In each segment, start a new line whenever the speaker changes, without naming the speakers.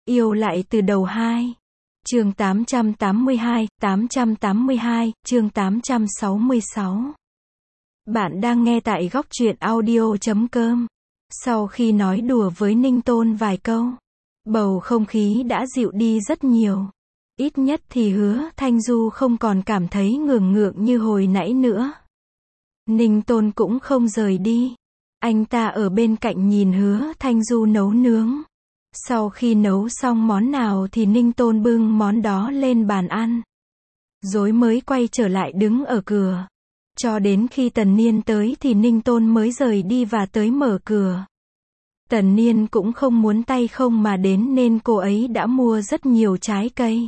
Yêu lại từ đầu 2. Chương 882, chương 866. Bạn đang nghe tại góc truyện audio.com. Sau khi nói đùa với Ninh Tôn vài câu, bầu không khí đã dịu đi rất nhiều. Ít nhất thì Hứa Thanh Du không còn cảm thấy ngượng ngượng như hồi nãy nữa. Ninh Tôn cũng không rời đi. Anh ta ở bên cạnh nhìn Hứa Thanh Du nấu nướng. Sau khi nấu xong món nào thì Ninh Tôn bưng món đó lên bàn ăn. Rồi mới quay trở lại đứng ở cửa. Cho đến khi Tần Niên tới thì Ninh Tôn mới rời đi và tới mở cửa. Tần Niên cũng không muốn tay không mà đến nên cô ấy đã mua rất nhiều trái cây.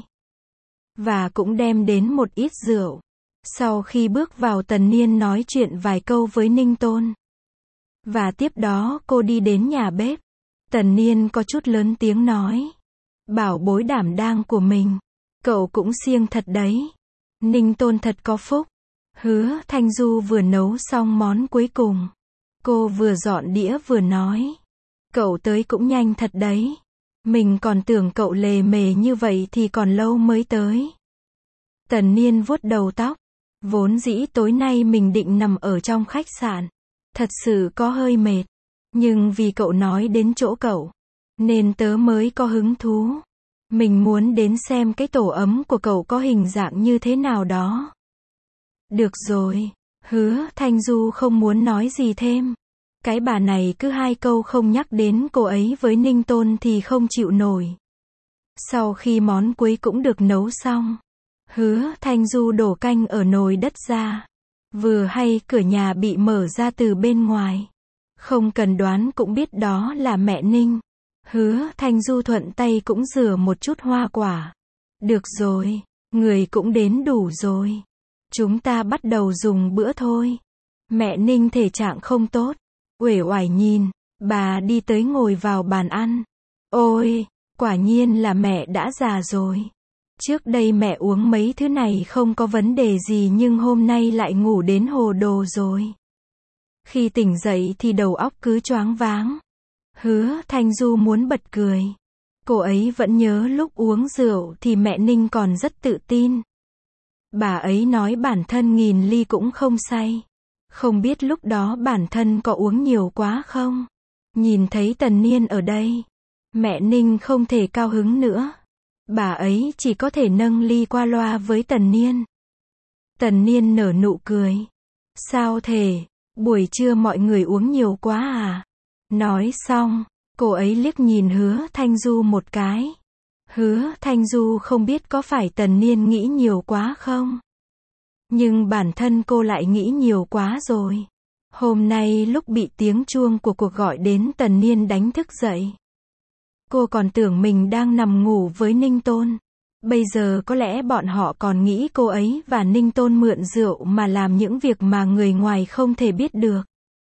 Và cũng đem đến một ít rượu. Sau khi bước vào Tần Niên nói chuyện vài câu với Ninh Tôn. Và tiếp đó cô đi đến nhà bếp. Tần Niên có chút lớn tiếng nói. Bảo bối đảm đang của mình. Cậu cũng siêng thật đấy. Ninh Tôn thật có phúc. Hứa Thanh Du vừa nấu xong món cuối cùng. Cô vừa dọn đĩa vừa nói. Cậu tới cũng nhanh thật đấy. Mình còn tưởng cậu lề mề như vậy thì còn lâu mới tới. Tần Niên vuốt đầu tóc. Vốn dĩ tối nay mình định nằm ở trong khách sạn. Thật sự có hơi mệt. Nhưng vì cậu nói đến chỗ cậu, nên tớ mới có hứng thú. Mình muốn đến xem cái tổ ấm của cậu có hình dạng như thế nào đó. Được rồi. Hứa Thanh Du không muốn nói gì thêm. Cái bà này cứ hai câu không nhắc đến cô ấy với Ninh Tôn thì không chịu nổi. Sau khi món cuối cũng được nấu xong, Hứa Thanh Du đổ canh ở nồi đất ra. Vừa hay cửa nhà bị mở ra từ bên ngoài. Không cần đoán cũng biết đó là mẹ Ninh. Hứa Thanh Du thuận tay cũng rửa một chút hoa quả. Được rồi, người cũng đến đủ rồi. Chúng ta bắt đầu dùng bữa thôi. Mẹ Ninh thể trạng không tốt. Uể oải nhìn, bà đi tới ngồi vào bàn ăn. Ôi, quả nhiên là mẹ đã già rồi. Trước đây mẹ uống mấy thứ này không có vấn đề gì nhưng hôm nay lại ngủ đến hồ đồ rồi. Khi tỉnh dậy thì đầu óc cứ choáng váng. Hứa Thanh Du muốn bật cười. Cô ấy vẫn nhớ lúc uống rượu thì mẹ Ninh còn rất tự tin. Bà ấy nói bản thân nghìn ly cũng không say. Không biết lúc đó bản thân có uống nhiều quá không? Nhìn thấy Tần Niên ở đây, mẹ Ninh không thể cao hứng nữa. Bà ấy chỉ có thể nâng ly qua loa với Tần Niên. Tần Niên nở nụ cười. Sao thể? Buổi trưa mọi người uống nhiều quá à? Nói xong, cô ấy liếc nhìn Hứa Thanh Du một cái. Hứa Thanh Du không biết có phải Tần Niên nghĩ nhiều quá không? Nhưng bản thân cô lại nghĩ nhiều quá rồi. Hôm nay lúc bị tiếng chuông của cuộc gọi đến Tần Niên đánh thức dậy. Cô còn tưởng mình đang nằm ngủ với Ninh Tôn. Bây giờ có lẽ bọn họ còn nghĩ cô ấy và Ninh Tôn mượn rượu mà làm những việc mà người ngoài không thể biết được.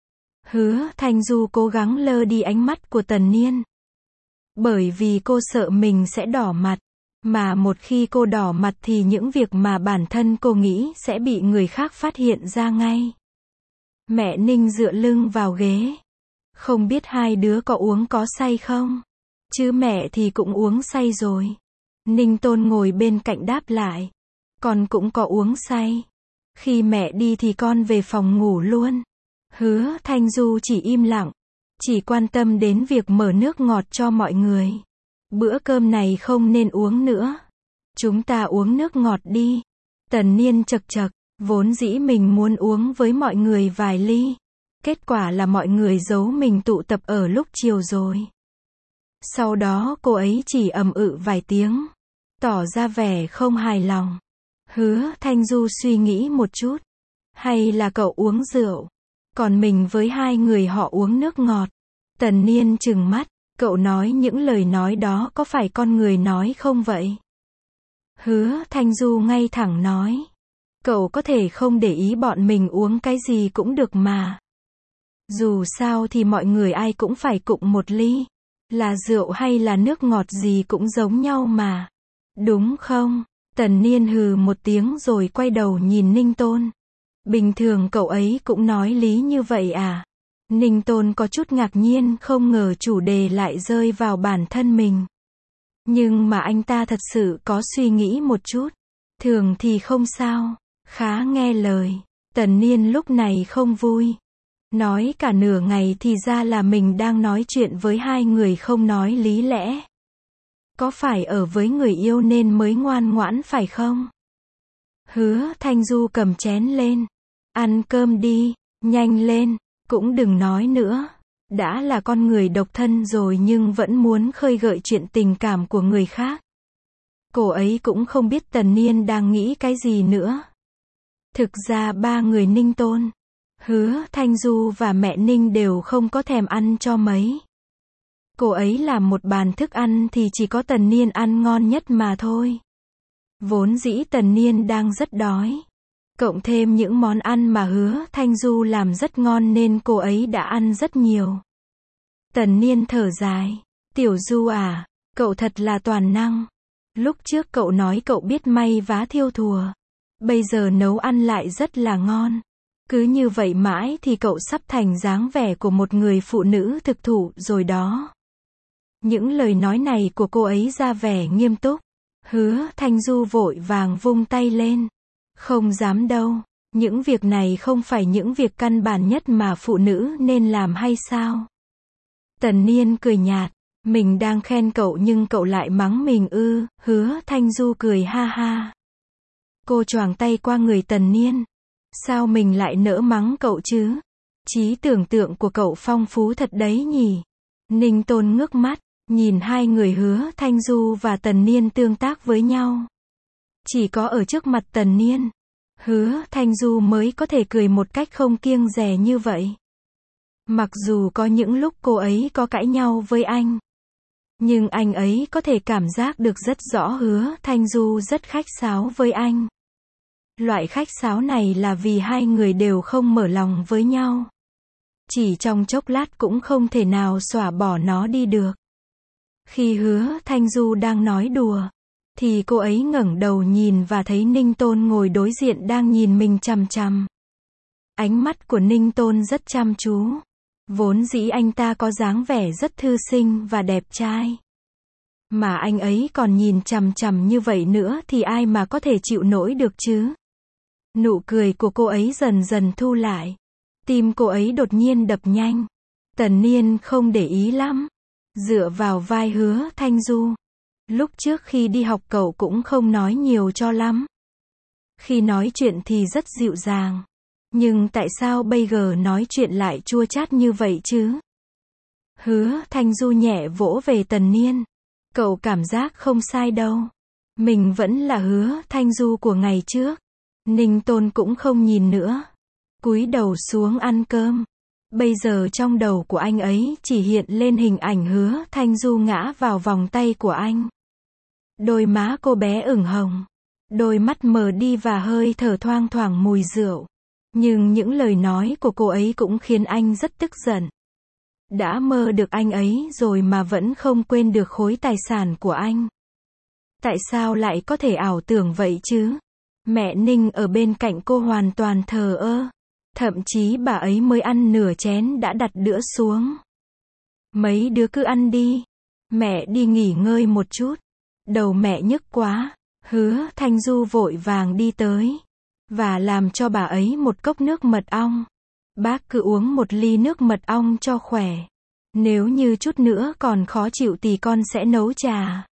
Hứa Thanh Du cố gắng lơ đi ánh mắt của Tần Niên. Bởi vì cô sợ mình sẽ đỏ mặt. Mà một khi cô đỏ mặt thì những việc mà bản thân cô nghĩ sẽ bị người khác phát hiện ra ngay. Mẹ Ninh dựa lưng vào ghế. Không biết hai đứa có uống có say không? Chứ mẹ thì cũng uống say rồi. Ninh Tôn ngồi bên cạnh đáp lại. Con cũng có uống say. Khi mẹ đi thì con về phòng ngủ luôn. Hứa Thanh Du chỉ im lặng. Chỉ quan tâm đến việc mở nước ngọt cho mọi người. Bữa cơm này không nên uống nữa. Chúng ta uống nước ngọt đi. Tần Niên chậc chậc. Vốn dĩ mình muốn uống với mọi người vài ly. Kết quả là mọi người giấu mình tụ tập ở lúc chiều rồi. Sau đó cô ấy chỉ ầm ự vài tiếng. Tỏ ra vẻ không hài lòng. Hứa Thanh Du suy nghĩ một chút. Hay là cậu uống rượu. Còn mình với hai người họ uống nước ngọt. Tần Niên trừng mắt. Cậu nói những lời nói đó có phải con người nói không vậy? Hứa Thanh Du ngay thẳng nói. Cậu có thể không để ý bọn mình uống cái gì cũng được mà. Dù sao thì mọi người ai cũng phải cụng một ly. Là rượu hay là nước ngọt gì cũng giống nhau mà. Đúng không? Tần Niên hừ một tiếng rồi quay đầu nhìn Ninh Tôn. Bình thường cậu ấy cũng nói lý như vậy à? Ninh Tôn có chút ngạc nhiên không ngờ chủ đề lại rơi vào bản thân mình. Nhưng mà anh ta thật sự có suy nghĩ một chút. Thường thì không sao. Khá nghe lời. Tần Niên lúc này không vui. Nói cả nửa ngày thì ra là mình đang nói chuyện với hai người không nói lý lẽ. Có phải ở với người yêu nên mới ngoan ngoãn phải không? Hứa Thanh Du cầm chén lên. Ăn cơm đi, nhanh lên, cũng đừng nói nữa. Đã là con người độc thân rồi nhưng vẫn muốn khơi gợi chuyện tình cảm của người khác. Cô ấy cũng không biết Tần Niên đang nghĩ cái gì nữa. Thực ra ba người Ninh Tôn, Hứa Thanh Du và mẹ Ninh đều không có thèm ăn cho mấy. Cô ấy làm một bàn thức ăn thì chỉ có Tần Niên ăn ngon nhất mà thôi. Vốn dĩ Tần Niên đang rất đói. Cộng thêm những món ăn mà Hứa Thanh Du làm rất ngon nên cô ấy đã ăn rất nhiều. Tần Niên thở dài. Tiểu Du à, cậu thật là toàn năng. Lúc trước cậu nói cậu biết may vá thêu thùa. Bây giờ nấu ăn lại rất là ngon. Cứ như vậy mãi thì cậu sắp thành dáng vẻ của một người phụ nữ thực thụ rồi đó. Những lời nói này của cô ấy ra vẻ nghiêm túc. Hứa Thanh Du vội vàng vung tay lên. Không dám đâu. Những việc này không phải những việc căn bản nhất mà phụ nữ nên làm hay sao? Tần Niên cười nhạt. Mình đang khen cậu nhưng cậu lại mắng mình ư? Hứa Thanh Du cười ha ha. Cô choàng tay qua người Tần Niên. Sao mình lại nỡ mắng cậu chứ? Trí tưởng tượng của cậu phong phú thật đấy nhỉ? Ninh Tôn ngước mắt, nhìn hai người Hứa Thanh Du và Tần Niên tương tác với nhau. Chỉ có ở trước mặt Tần Niên, Hứa Thanh Du mới có thể cười một cách không kiêng dè như vậy. Mặc dù có những lúc cô ấy có cãi nhau với anh, nhưng anh ấy có thể cảm giác được rất rõ Hứa Thanh Du rất khách sáo với anh. Loại khách sáo này là vì hai người đều không mở lòng với nhau. Chỉ trong chốc lát cũng không thể nào xóa bỏ nó đi được. Khi Hứa Thanh Du đang nói đùa, thì cô ấy ngẩng đầu nhìn và thấy Ninh Tôn ngồi đối diện đang nhìn mình chằm chằm. Ánh mắt của Ninh Tôn rất chăm chú. Vốn dĩ anh ta có dáng vẻ rất thư sinh và đẹp trai. Mà anh ấy còn nhìn chằm chằm như vậy nữa thì ai mà có thể chịu nổi được chứ? Nụ cười của cô ấy dần dần thu lại. Tim cô ấy đột nhiên đập nhanh. Tần Niên không để ý lắm. Dựa vào vai Hứa Thanh Du. Lúc trước khi đi học cậu cũng không nói nhiều cho lắm. Khi nói chuyện thì rất dịu dàng. Nhưng tại sao bây giờ nói chuyện lại chua chát như vậy chứ? Hứa Thanh Du nhẹ vỗ về Tần Niên. Cậu cảm giác không sai đâu. Mình vẫn là Hứa Thanh Du của ngày trước. Ninh Tôn cũng không nhìn nữa. Cúi đầu xuống ăn cơm. Bây giờ trong đầu của anh ấy chỉ hiện lên hình ảnh Hứa Thanh Du ngã vào vòng tay của anh. Đôi má cô bé ửng hồng. Đôi mắt mờ đi và hơi thở thoang thoảng mùi rượu. Nhưng những lời nói của cô ấy cũng khiến anh rất tức giận. Đã mơ được anh ấy rồi mà vẫn không quên được khối tài sản của anh. Tại sao lại có thể ảo tưởng vậy chứ? Mẹ Ninh ở bên cạnh cô hoàn toàn thờ ơ. Thậm chí bà ấy mới ăn nửa chén đã đặt đũa xuống. Mấy đứa cứ ăn đi. Mẹ đi nghỉ ngơi một chút. Đầu mẹ nhức quá. Hứa Thanh Du vội vàng đi tới. Và làm cho bà ấy một cốc nước mật ong. Bác cứ uống một ly nước mật ong cho khỏe. Nếu như chút nữa còn khó chịu thì con sẽ nấu trà.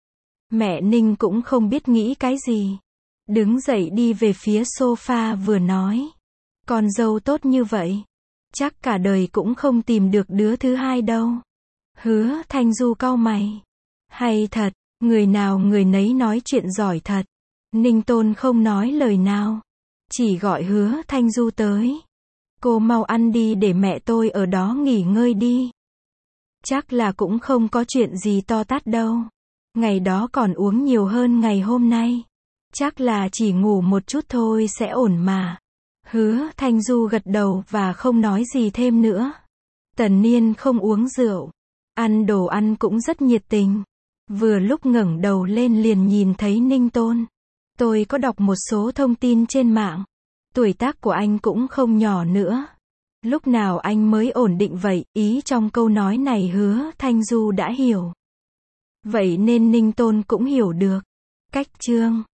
Mẹ Ninh cũng không biết nghĩ cái gì. Đứng dậy đi về phía sofa vừa nói. Con dâu tốt như vậy. Chắc cả đời cũng không tìm được đứa thứ hai đâu. Hứa Thanh Du cau mày. Hay thật, người nào người nấy nói chuyện giỏi thật. Ninh Tôn không nói lời nào. Chỉ gọi Hứa Thanh Du tới. Cô mau ăn đi để mẹ tôi ở đó nghỉ ngơi đi. Chắc là cũng không có chuyện gì to tát đâu. Ngày đó còn uống nhiều hơn ngày hôm nay. Chắc là chỉ ngủ một chút thôi sẽ ổn mà. Hứa Thanh Du gật đầu và không nói gì thêm nữa. Tần Niên không uống rượu. Ăn đồ ăn cũng rất nhiệt tình. Vừa lúc ngẩng đầu lên liền nhìn thấy Ninh Tôn. Tôi có đọc một số thông tin trên mạng. Tuổi tác của anh cũng không nhỏ nữa. Lúc nào anh mới ổn định vậy? Ý trong câu nói này Hứa Thanh Du đã hiểu. Vậy nên Ninh Tôn cũng hiểu được cách Trương